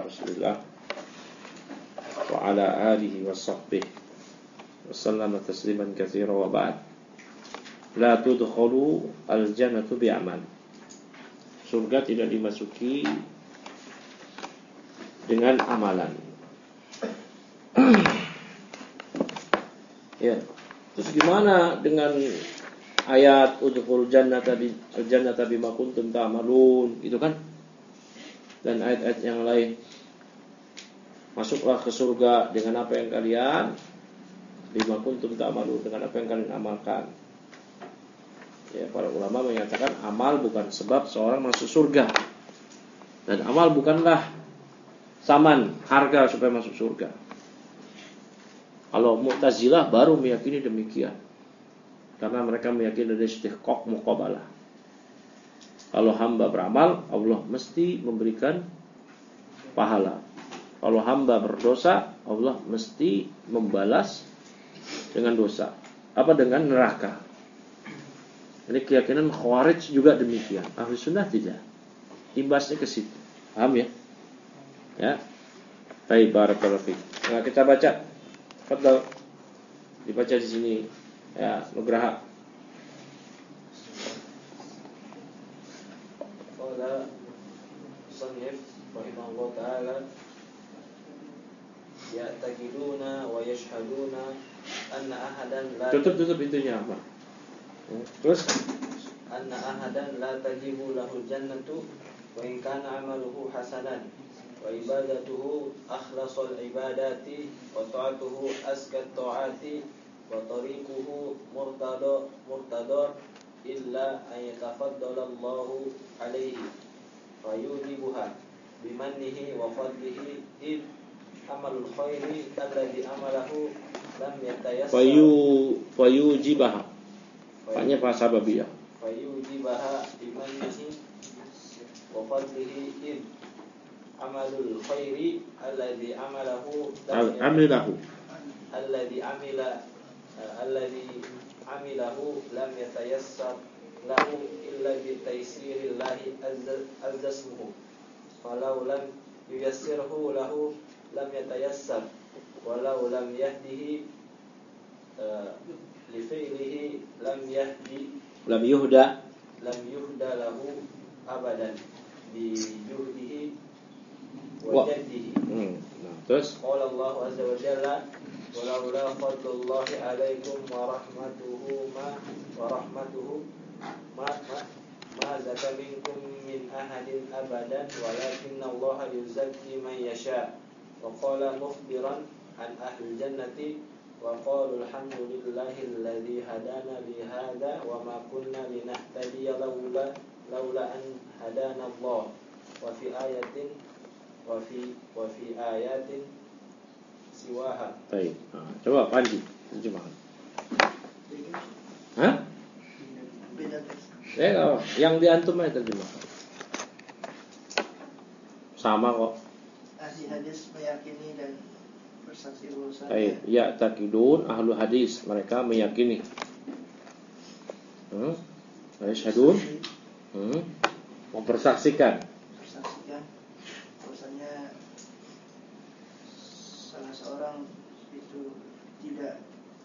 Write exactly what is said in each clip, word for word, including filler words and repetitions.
Rasulillah wa ala alihi wa sahbihi wa sallama tasliman katsira wa ba'd. La tudkhulu al-jannatu bi'amal. Surga tidak dimasuki dengan amalan. Ya. Terus gimana dengan ayat udkhul jannata bi al-jannata bima kuntum ta'malun, gitu kan? Dan ayat-ayat yang lain. Masuklah ke surga dengan apa yang kalian bima kuntum ta'malun, dengan apa yang kalian amalkan. Ya, para ulama menyatakan amal bukan sebab seorang masuk surga. Dan amal bukanlah saman, harga supaya masuk surga. Kalau Mu'tazilah baru meyakini demikian. Karena mereka meyakini ada istihqaq muqabalah. Kalau hamba beramal, Allah mesti memberikan pahala. Kalau hamba berdosa, Allah mesti membalas dengan dosa. Apa? Dengan neraka. Ini keyakinan Khawarij juga demikian. Ahli Sunnah tidak. Imbasnya ke situ. Paham ya? Ya. Baik, barakallahu fiik. Nah, kita baca. Fadhal. Dibaca di sini. Ya, Nugraha. Qala Sannif rahimahullah ta'ala ya'taqiduna wa yashhaduna anna ahadan la Tutup-tutup pintunya apa? Terus anna ahadan la tajibu lahu jannatu wa in kana amaluhu hasanan wa ibadatuhu akhlasul ibadati wa ta'atuhu askat ta'ati wa tariquhu murtada murtadar illa an yatafaddala Allahu alaihi fayujibuha bimannihi wa fadlihi id amalul khairi alladhi amalahu lam yatayassar fayu fayujibaha. Paknya fa sababiyah. Fayujibaha bimannihi wa fadlihi id amalul khairi alladhi amalahu amilahu alladhi amila alladhi amilahu lam yatayassar lahu illa bi taysirillahi azza ismuhu falau lam yuyassirhu lahu lam yatayassar walau lam yahdihi li fi'lihi lam yahdi lam yuhda lam yuhda lahu abadan bi juhdihi wa jaddihi. Hmm. Nah, terus qala Allah azza wa jalla walaula fadlullahi alaikum wa rahmatuhu ma wa rahmatuhu ma ma ma zaka minkum min ahadin abadan walakinna Allah yuzakki man yasha. Wa qala mukhbiran an ahli jannati wa qalu alhamdulillahi alladhi hadana li hadha wa ma kunna linahtadiya laula laula an hadana Allah. Wa fi ayatin wa fi wa fi ayatin siwaha. Baik. Nah, coba Panji terjemahkan. Hah? Beda. Eh, oh, yang di antum aja terjemahkan. Sama kok. Ahli hadis meyakini dan bersaksi bahwasanya. Baik, ya taqidun ahlu hadis, mereka meyakini. Hmm? Asyhadun. Hmm? Mempersaksikan. Bersaksikan bahwasanya salah seorang itu tidak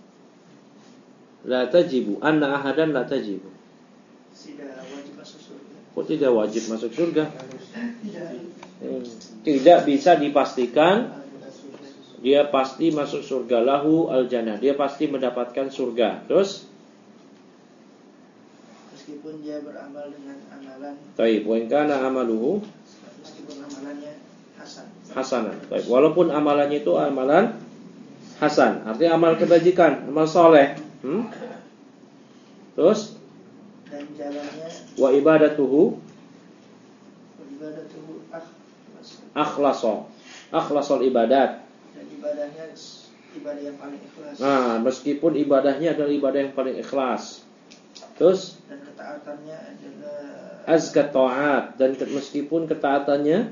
La tajibu, anna ahadan la tajibu. tidak wajib masuk surga. Kok tidak wajib masuk surga? Tidak. Hmm. Tidak bisa dipastikan dia pasti masuk surga. Lahu al-jannah, dia pasti mendapatkan surga. Terus meskipun dia beramal dengan amalan, taib, wa in kana amaluhu meskipun amalannya hasan. hasanan. Taib, walaupun amalannya itu amalan hasan, artinya amal kebajikan, amal soleh. Hmm? Terus Dan jalannya wa ibadatuhu ibadatuhu akhlas. akhlaso, akhlasol ibadat. Dan ibadahnya ibadah yang paling ikhlas. Nah, meskipun ibadahnya adalah ibadah yang paling ikhlas. Terus Dan ketaatannya adalah azkat ta'at, dan ke- meskipun ketaatannya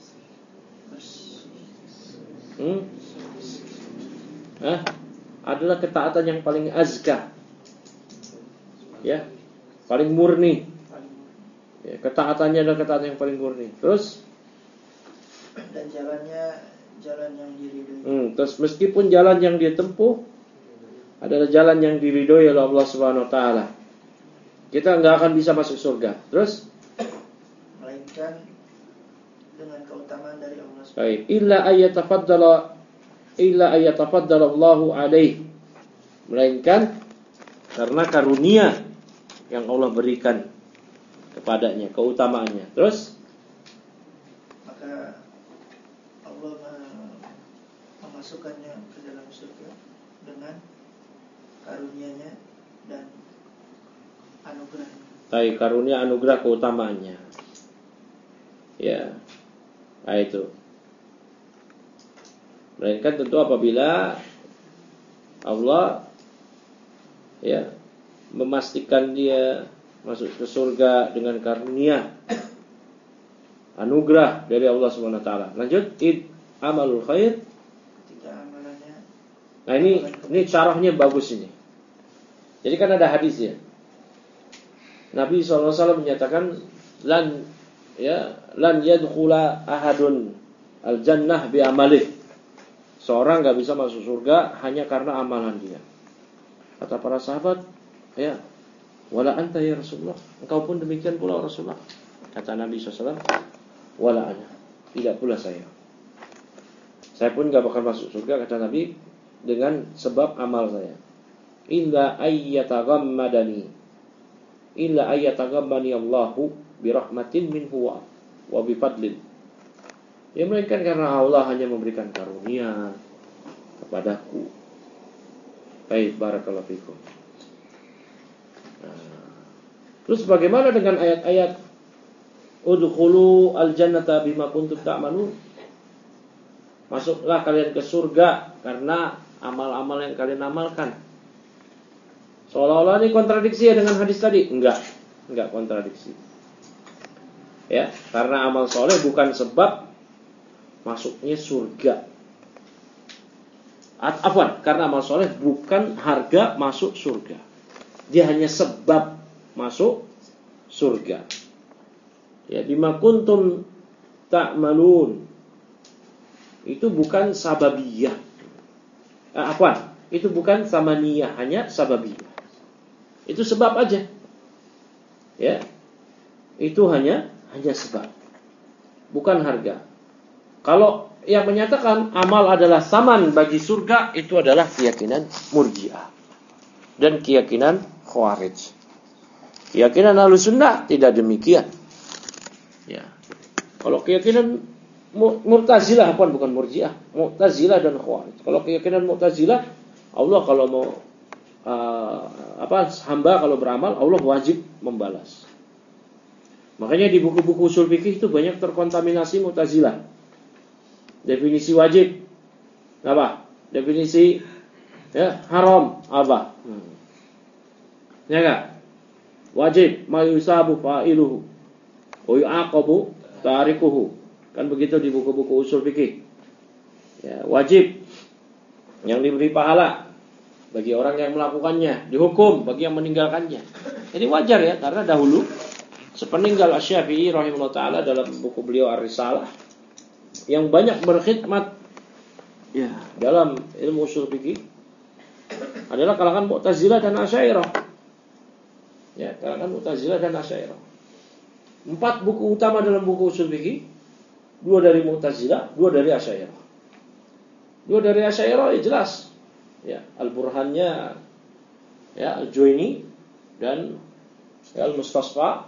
hmm? eh, adalah ketaatan yang paling azka. Ya, paling murni. Ya, ketaatannya adalah ketaatan yang paling murni. Terus dan jalannya jalan yang diridhoi. Hmm, terus meskipun jalan yang dia tempuh adalah jalan yang diridhoi oleh Allah Subhanahu wa taala, kita enggak akan bisa masuk surga. Terus melainkan dengan keutamaan dari Allah Subhanahu wa baik, illa ayyatafaddala illa ayyatafaddala Allahu alaihi, melainkan karena karunia yang Allah berikan kepadanya, keutamaannya. Terus maka Allah memasukkannya ke dalam surga dengan karunia-Nya dan anugerah. baik, karunia, anugerah, keutamaannya. Ya. Nah itu. Melainkan tentu apabila Allah ya memastikan dia masuk ke surga dengan karunia, anugerah dari Allah Subhanahu wa taala. Lanjut, id amalul khair. Ketika amalannya. Nah ini ini caranya bagus ini. Jadi kan ada hadis ya. Nabi shallallahu alaihi wasallam menyatakan lan ya lan yadkhula ahadun al jannah bi amalih. Seorang enggak bisa masuk surga hanya karena amalan dia. Kata para sahabat, ya, wala anta ya Rasulullah, engkau pun demikian pula Rasulullah. Kata Nabi shallallahu alaihi wasallam, wala ana, tidak pula saya. Saya pun enggak bakal masuk surga, kata Nabi, dengan sebab amal saya. Illa ayyataghammadani illa ayyataghammani Allahu birahmatin minhu wa bifadlin. Ya, melainkan karena Allah hanya memberikan karunia kepadaku. Baik, barakallahu fikum. Nah, terus bagaimana dengan ayat-ayat udkhulu al-jannata bima kuntum ta'malun? Masuklah kalian ke surga karena amal-amal yang kalian amalkan. Seolah-olah ini kontradiksi ya dengan hadis tadi. Enggak, enggak kontradiksi. Ya, karena amal soleh bukan sebab masuknya surga. Afwan, karena amal soleh bukan harga masuk surga. Dia hanya sebab masuk surga. Ya, bima kuntum ta'malun. Itu bukan sababiyah. Eh, afwan, itu bukan samaniyah, hanya sababiyah. Itu sebab aja. Ya. Itu hanya hanya sebab. Bukan harga. Kalau yang menyatakan amal adalah saman bagi surga, itu adalah keyakinan Murji'ah dan keyakinan Khawarij. Keyakinan Ahlussunnah tidak demikian. Ya. Kalau keyakinan Mu'tazilah, bukan bukan Murji'ah, Mu'tazilah dan Khawarij. Kalau keyakinan Mu'tazilah, Allah kalau mau uh, apa hamba kalau beramal, Allah wajib membalas. Makanya di buku-buku usul fikih itu banyak terkontaminasi Mu'tazilah. Definisi wajib apa? Definisi ya haram apa? Hmm. Ya enggak? Wajib mayusabu fa'iluhu wa yu'aqabu tarikuhu. Kan begitu di buku-buku usul fikih. Ya, wajib yang diberi pahala bagi orang yang melakukannya, dihukum bagi yang meninggalkannya. Ini wajar ya, karena dahulu sepeninggal Asy-Syafi'i rahimahullah taala dalam buku beliau Ar-Risalah yang banyak berkhidmat ya dalam ilmu usul fikih adalah kalangan Mu'tazilah dan Asy'ariyah. Ya, kalangan Mu'tazilah dan Asy'ariyah. Empat buku utama dalam buku usul fikih, dua dari Mu'tazilah, dua dari Asy'ariyah. Dua dari Asy'ariyah ya jelas. Ya, Al-Burhannya ya Al-Juwaini dan ya, Al-Mustasfa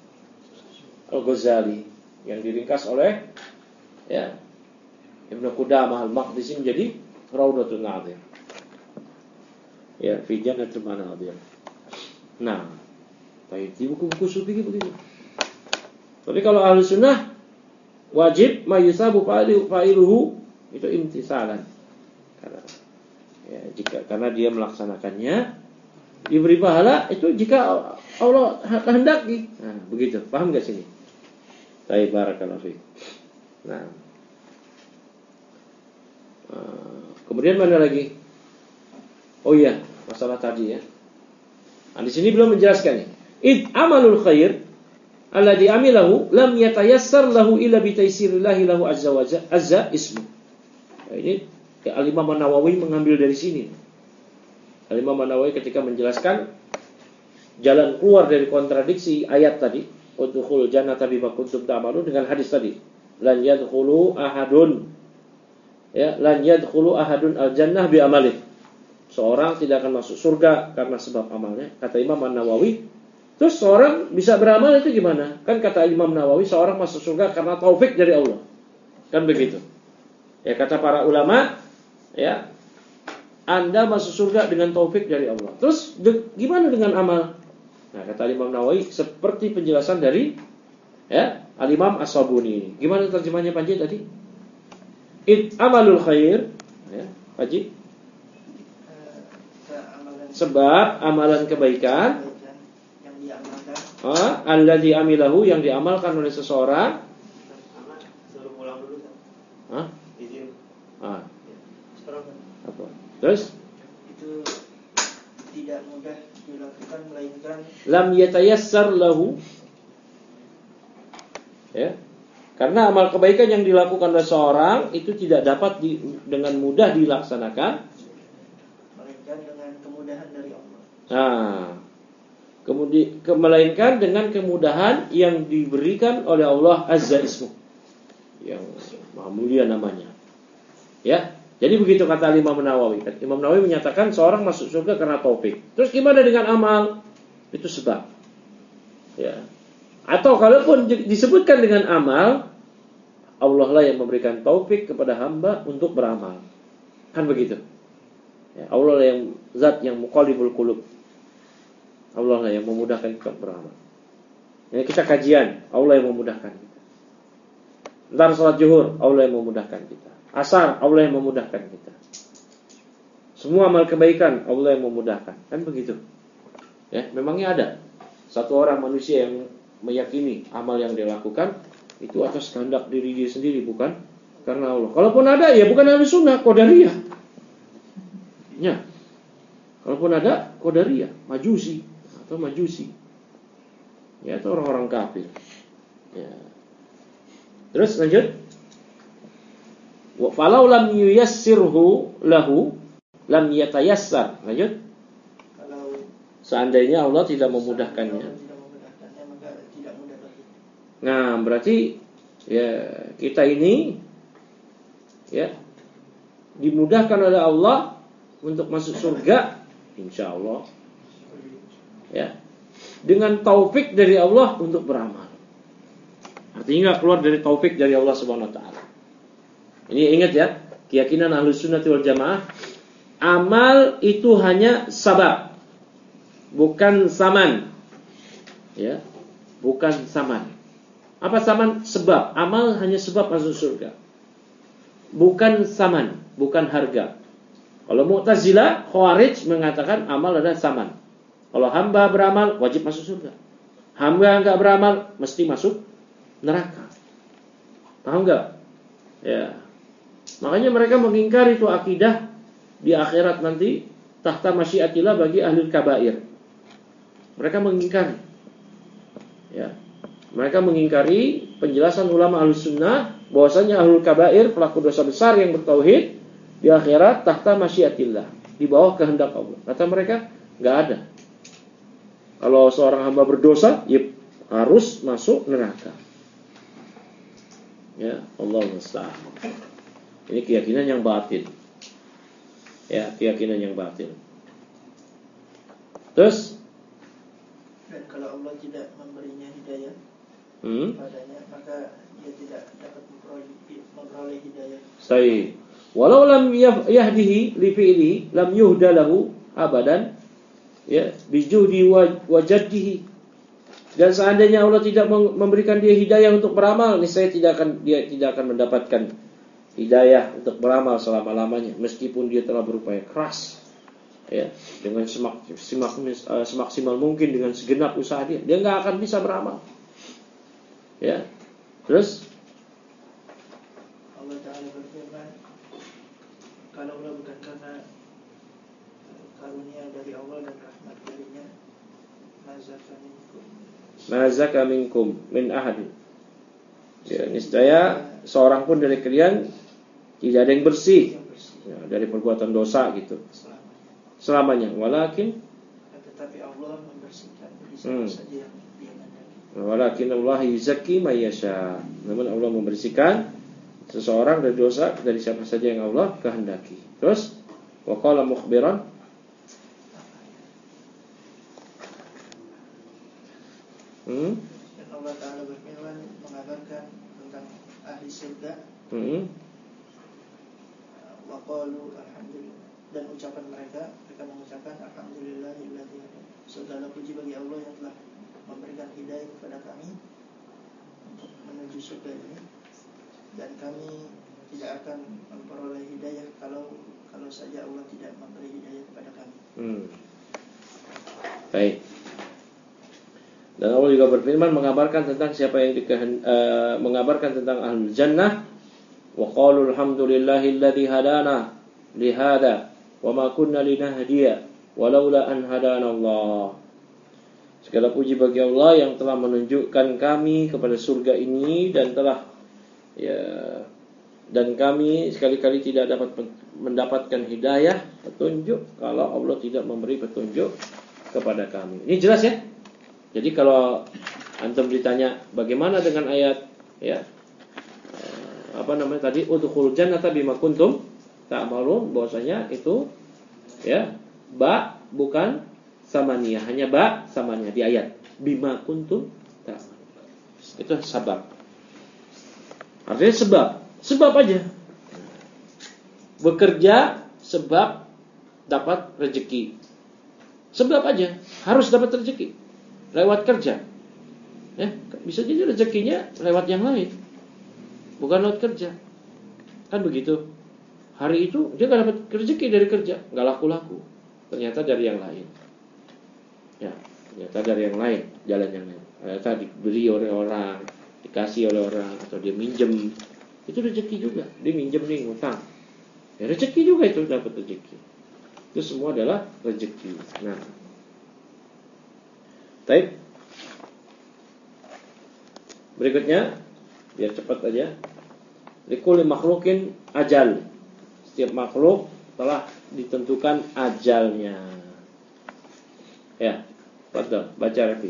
Al-Ghazali yang diringkas oleh ya Ibnu Qudamah Al-Maqdisi menjadi Raudatul Nadhir. Ya, fi Jannatul Manadir. Nah, baik di buku-buku sufi begitu. Tapi kalau Ahlussunnah wajib mayusabu fa'iluhu itu imtisalan. Karena ya jika karena dia melaksanakannya diberi pahala itu jika Allah kehendaki. Nah, begitu. Paham enggak sini? Baik, barakallahu fiik. Nah. Kemudian mana lagi? Oh iya, masalah tadi ya. Nah, di sini belum menjelaskan nih. Id amalul khair alladhi amilahu lam yatayassar lahu illa bi taysirillahi lahu azza wa azza ismu. Nah, ini ya, Al-Imam An-Nawawi mengambil dari sini. Al-Imam An-Nawawi ketika menjelaskan jalan keluar dari kontradiksi ayat tadi, udkhul jannata bima kuntum ta'malun, dengan hadis tadi, lan yadkhulu ahadun ya lan yadkhulu ahadun al-jannah bi amalih. Seorang tidak akan masuk surga karena sebab amalnya, kata Imam An-Nawawi. Terus seorang bisa beramal itu gimana? Kan kata Imam Nawawi, seorang masuk surga karena taufik dari Allah. Kan begitu. Ya kata para ulama, ya, Anda masuk surga dengan taufik dari Allah. Terus de- gimana dengan amal? Nah, kata Imam Nawawi seperti penjelasan dari ya, Al-Imam As-Sabuni ini. Gimana terjemahnya Pak Haji tadi? It amalul khair, ya, Pak Haji. Sebab amalan kebaikan yang diamalkan, ah, alladzi amilahu, yang diamalkan oleh seseorang. Suruh pulang dulu kan. Hah? Izin. Ah, Sekarang apa? Terus itu tidak mudah dilakukan melainkan lam yatayassar lahu, ya, karena amal kebaikan yang dilakukan oleh seorang itu tidak dapat di, dengan mudah dilaksanakan, melainkan dengan kemudahan dari Allah. nah, kemudian ke, melainkan dengan kemudahan yang diberikan oleh Allah Azza Ismu, yang maha mulia namanya, ya. Jadi begitu kata Imam Nawawi. Imam Nawawi menyatakan seorang masuk surga karena taufik. Terus gimana dengan amal? Itu sebab. Ya. Atau kalaupun disebutkan dengan amal, Allah lah yang memberikan taufik kepada hamba untuk beramal. Kan begitu. Ya, Allah lah yang zat yang muqallibul qulub. Allah lah yang memudahkan kita beramal. Ini kita kajian, Allah yang memudahkan kita. Ntar salat zuhur, Allah yang memudahkan kita. Asar, Allah yang memudahkan kita. Semua amal kebaikan, Allah yang memudahkan. Kan begitu. Ya, memangnya ada satu orang manusia yang meyakini amal yang dia lakukan itu atas kehendak diri dia sendiri, bukan karena Allah. Kalaupun ada, ya bukan ahli sunnah, qadariyah. Ya. Kalaupun ada, qadariyah, majusi atau majusi. Ya, itu orang-orang kafir. Ya. Terus lanjut. Wa falau lam yuyassirhu lahu lam yatayassar. Lanjut. Kalau Seandainya Allah tidak memudahkannya. Allah tidak memudahkannya, maka tidak mudah bagi. Nah, berarti ya kita ini ya dimudahkan oleh Allah untuk masuk surga, insya Allah. Ya. Dengan taufik dari Allah untuk beramal. Artinya keluar dari taufik dari Allah Subhanahu wa taala. Ini ingat ya, keyakinan Ahlus Sunnah wal Jamaah, amal itu hanya sabab, bukan saman. Ya, bukan saman. Apa saman? Sebab. Amal hanya sebab masuk surga. Bukan saman, bukan harga. Kalau Mu'tazilah, Khawarij mengatakan amal adalah saman. Kalau hamba beramal wajib masuk surga. Hamba enggak beramal mesti masuk neraka. Paham enggak? Ya. Makanya mereka mengingkari itu akidah di akhirat nanti tahta masyiatillah bagi ahli kabair. Mereka mengingkari. Ya. Mereka mengingkari penjelasan ulama Ahlus Sunnah bahwasanya ahlul kabair, pelaku dosa besar yang bertauhid, di akhirat tahta masyiatillah, di bawah kehendak Allah. Kata mereka, enggak ada. Kalau seorang hamba berdosa, ya harus masuk neraka. Ya, Allah musta'an. Ini keyakinan yang batil. Ya, keyakinan yang batil. Terus, Dan kalau Allah tidak memberinya hidayah hmm? padanya, maka dia tidak dapat memperoleh, memperoleh hidayah. Sahih. Walau lam yahdihi li fi'li lam yuhda lahu abadan, ya, bijuhdi wajadihi. Dan seandainya Allah tidak memberikan dia hidayah untuk beramal, niscaya tidak akan dia tidak akan mendapatkan hidayah untuk beramal selama-lamanya, meskipun dia telah berupaya keras, ya, dengan semak, semak, semaksimal mungkin dengan segenap usaha dia, dia nggak akan bisa beramal. Ya, terus Allah Ta'ala berfirman, kalaulah bukan karena karunia dari Allah dan rahmat darinya, mazaka minkum ma zaka minkum min ahadin. Ya, niscaya seorang pun dari kalian tidak ada yang bersih ya, dari perbuatan dosa gitu selamanya. Walakin tetapi Allah membersihkan dari siapa hmm. saja yang Dia kehendaki. Walakin Allah yuzakki may yasha. Namun Allah membersihkan seseorang dari dosa dari siapa saja yang Allah kehendaki. Terus wa qala mukhbiran Hmm? Dan Allah Ta'ala berfirman mengabarkan tentang ahli surga. Hmm. Wa qalu alhamdulillah, dan ucapan mereka mereka mengucapkan alhamdulillahilladzi segala puji bagi Allah yang telah memberikan hidayah kepada kami untuk menuju surga ini, dan kami tidak akan memperoleh hidayah kalau kalau saja Allah tidak memberi hidayah kepada kami. Hmm. Baik. Dan Allah juga berfirman mengabarkan tentang siapa yang dikehen, uh, mengabarkan tentang ahlul jannah. Wa qalu alhamdulillahilladzi hadana li hada wa ma kunna linahdiya walaula an hadana Allah. Segala puji bagi Allah yang telah menunjukkan kami kepada surga ini dan telah ya dan kami sekali-kali tidak dapat mendapatkan hidayah petunjuk kalau Allah tidak memberi petunjuk kepada kami. Ini jelas ya? Jadi kalau antum ditanya bagaimana dengan ayat ya apa namanya tadi udkhul jannata bima kuntum ta'malun, bahwasanya itu ya ba bukan samaniyah, hanya ba samaniyah di ayat bima kuntum ta'malun. Itu sebab. Artinya sebab, sebab aja. Bekerja sebab dapat rezeki. Sebab aja harus dapat rezeki. Lewat kerja ya, bisa jadi rezekinya lewat yang lain, bukan lewat kerja. Kan begitu. Hari itu dia gak dapat rezeki dari kerja, gak laku-laku, ternyata dari yang lain ya, ternyata dari yang lain, jalan yang lain, ternyata diberi oleh orang, dikasih oleh orang, atau dia minjem. Itu rezeki juga. Dia minjem nih, ngutang ya, rezeki juga itu, dapat rezeki. Itu semua adalah rezeki. Nah, baik. Berikutnya, biar cepat aja. Likulli makhlukin ajal. Setiap makhluk telah ditentukan ajalnya. Ya, betul. Baca Rafi.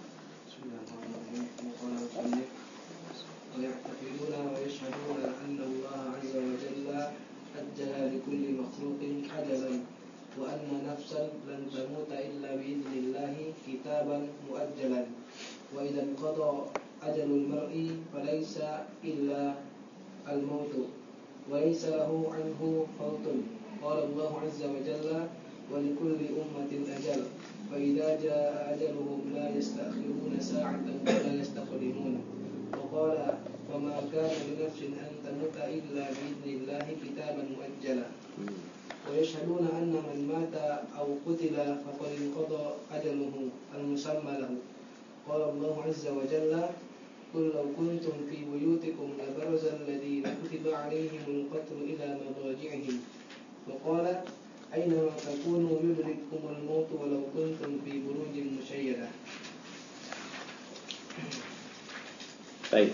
وأن نفسا لن تموت إلا بإذن الله كتابا مؤجلا وإذا انقضى أجل المرء فليس إلا الموت وليس له عنه فوت قال الله عز وجل ولكل أمة أجل فإذا جاء أجلهم لا يستأخرون ساعة ولا يستقدمون وقال وما كان لنفس أن تموت إلا بإذن الله كتابا مؤجلا ويشهدون أن من مات أو قتل فقد انقضى أجله المسمى له قال الله عز وجل قل لو كنتم في بيوتكم لبرز الذين كتب عليهم القتل إلى مضاجعهم وقال أينما تكونوا يدرككم الموت ولو كنتم في بروج مشيدة. Baik.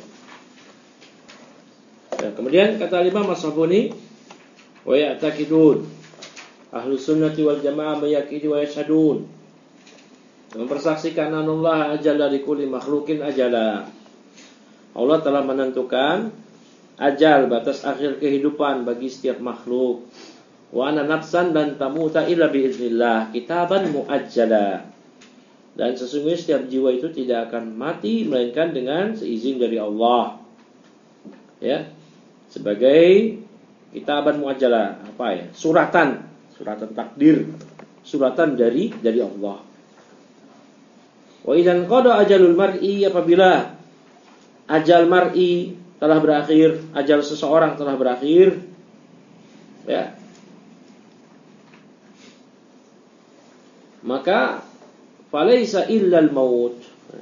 Dan kemudian kata Imam As-Sabuni wa ya'taqidun Ahlus sunnati wal jamaah meyakini wa yashhadun, mempersaksikan anallah ajalla li kulli makhlukin ajala. Allah telah menentukan ajal, batas akhir kehidupan bagi setiap makhluk. Wa anna nafsan dan tamuta illa biiznillah kitaban muajjala. Dan sesungguhnya setiap jiwa itu tidak akan mati melainkan dengan seizin dari Allah. Ya. Sebagai kitaban muajjala, apa ya? Suratan suratan takdir, suratan dari dari Allah. Wa idzan qada ajalul mar'i, apabila ajal mar'i telah berakhir, ajal seseorang telah berakhir ya, maka falaisa illal maut.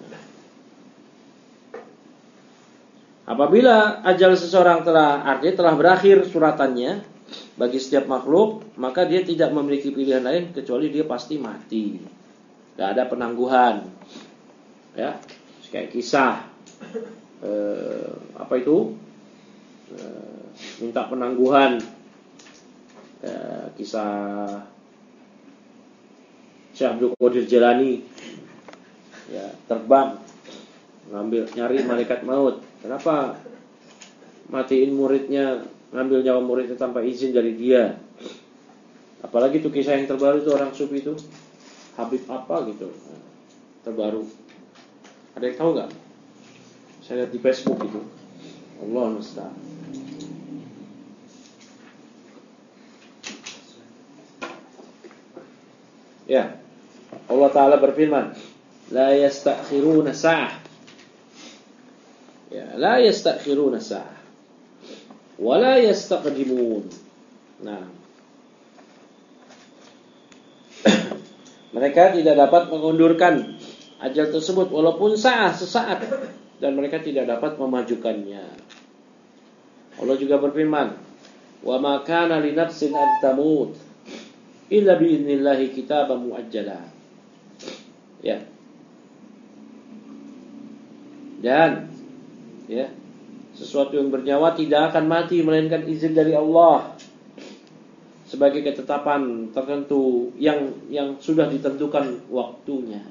Apabila ajal seseorang telah artinya telah berakhir suratannya bagi setiap makhluk, maka dia tidak memiliki pilihan lain kecuali dia pasti mati. Tidak ada penangguhan. Ya, kayak kisah eh, apa itu? Eh, minta penangguhan. Eh, kisah Syekh Abdul Qadir Jalani, ya, terbang ngambil nyari malaikat maut. Kenapa matiin muridnya, ngambil nyawa muridnya tanpa izin dari dia? Apalagi itu kisah yang terbaru itu orang sufi itu Habib apa gitu, terbaru. Ada yang tahu nggak? Saya lihat di Facebook itu. Allah musta'an. Ya, Allah Ta'ala berfirman, la yastakhiruna sa'ah. Ya, la yastakhiruna sa'ah wa la yastaqdimun. Nah, mereka tidak dapat mengundurkan ajal tersebut walaupun sa'ah, sesaat, dan mereka tidak dapat memajukannya. Allah juga berfirman, wa ma kana li nafsin an tamut illa bi'idnillahi kitaban muajjala. Ya. Dan ya, sesuatu yang bernyawa tidak akan mati melainkan izin dari Allah sebagai ketetapan tertentu yang yang sudah ditentukan waktunya.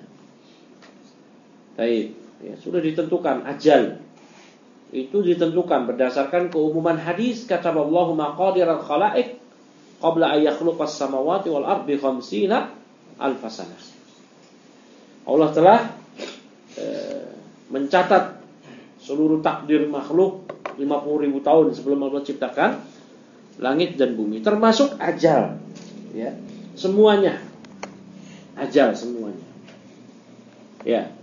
Baik, ya, sudah ditentukan ajal. Itu ditentukan berdasarkan keumuman hadis, kata Allahu maqadiral khalaiq qabla ay yakhluqas samawati wal ardi khamsina alf sanah. Allah telah e, mencatat seluruh takdir makhluk lima puluh ribu tahun sebelum Allah ciptakan langit dan bumi, termasuk ajal, ya, semuanya ajal semuanya, ya.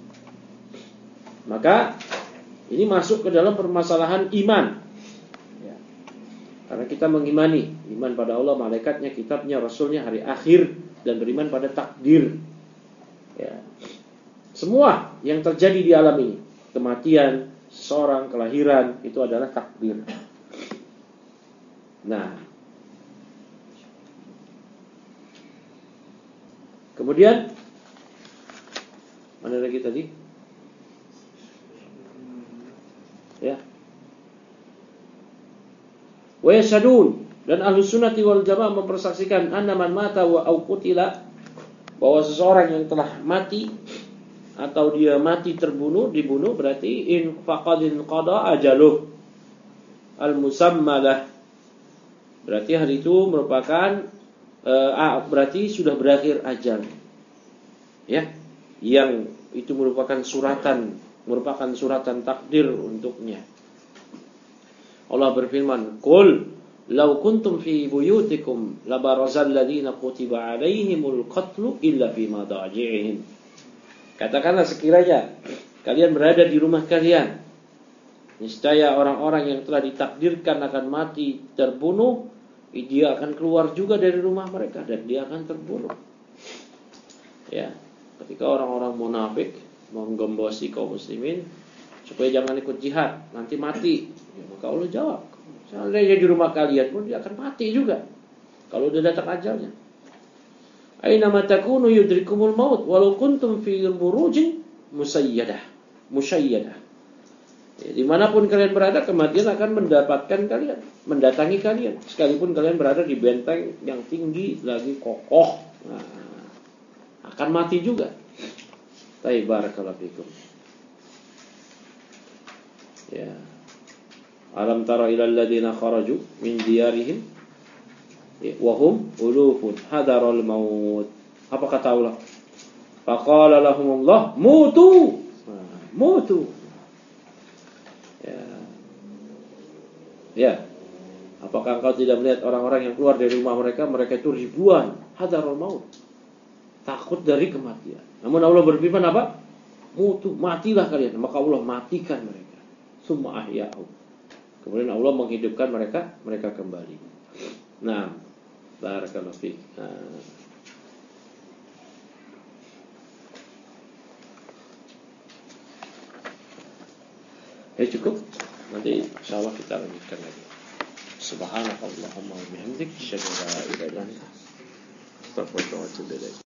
Maka ini masuk ke dalam permasalahan iman, ya. Karena kita mengimani iman pada Allah, malaikatnya, kitabnya, rasulnya, hari akhir, dan beriman pada takdir, ya. Semua yang terjadi di alam ini, kematian seseorang, kelahiran, itu adalah takdir. Nah, kemudian mana lagi tadi? Ya. Wa yashhadun, dan Ahlus Sunnati wal Jamaah mempersaksikan anna man mata wa au qutila, bahwa seseorang yang telah mati atau dia mati terbunuh, dibunuh, berarti in faqadin qada ajaluh al musammalah, berarti hari itu merupakan uh, berarti sudah berakhir ajal, ya, yang itu merupakan suratan, merupakan suratan takdir untuknya. Allah berfirman, qul law kuntum fi buyutikum labarazal ladzina kutiba alaihimul qatlu illa fi madaji'ihim. Katakanlah, sekiranya kalian berada di rumah kalian, niscaya orang-orang yang telah ditakdirkan akan mati terbunuh, dia akan keluar juga dari rumah mereka dan dia akan terbunuh. Ya, ketika orang-orang munafik menggembosi kaum muslimin supaya jangan ikut jihad, nanti mati, ya, maka Allah jawab, seandainya di rumah kalian pun dia akan mati juga kalau udah datang ajalnya. Aina ma takunu yudrikumul maut walau kuntum fi burujin musayyadah musayyadah. Ya, dimanapun kalian berada, kematian akan mendapatkan kalian, mendatangi kalian, sekalipun kalian berada di benteng yang tinggi lagi kokoh, nah, akan mati juga. Taib, barakallahu fikum. Ya. Alam tara ilal ladzina kharaju min diyarihim wahum ulufun hadarul maut. Apa kata Allah? Faqala lahumullah mutu, nah, mutu. Ya. Ya. Apakah engkau tidak melihat orang-orang yang keluar dari rumah mereka, mereka itu ribuan, hadarul maut, takut dari kematian. Namun Allah berfirman apa? Mutu, matilah kalian. Maka Allah matikan mereka. Summa ahya'u. Kemudian Allah menghidupkan mereka, mereka kembali. Nah, barakallahu fiik. Nah. Ya cukup. Nanti insyaallah kita lanjutkan lagi. Subhanakallahumma wa bihamdik, asyhadu an la ilaha illa anta, astaghfiruka wa atubu ilaik.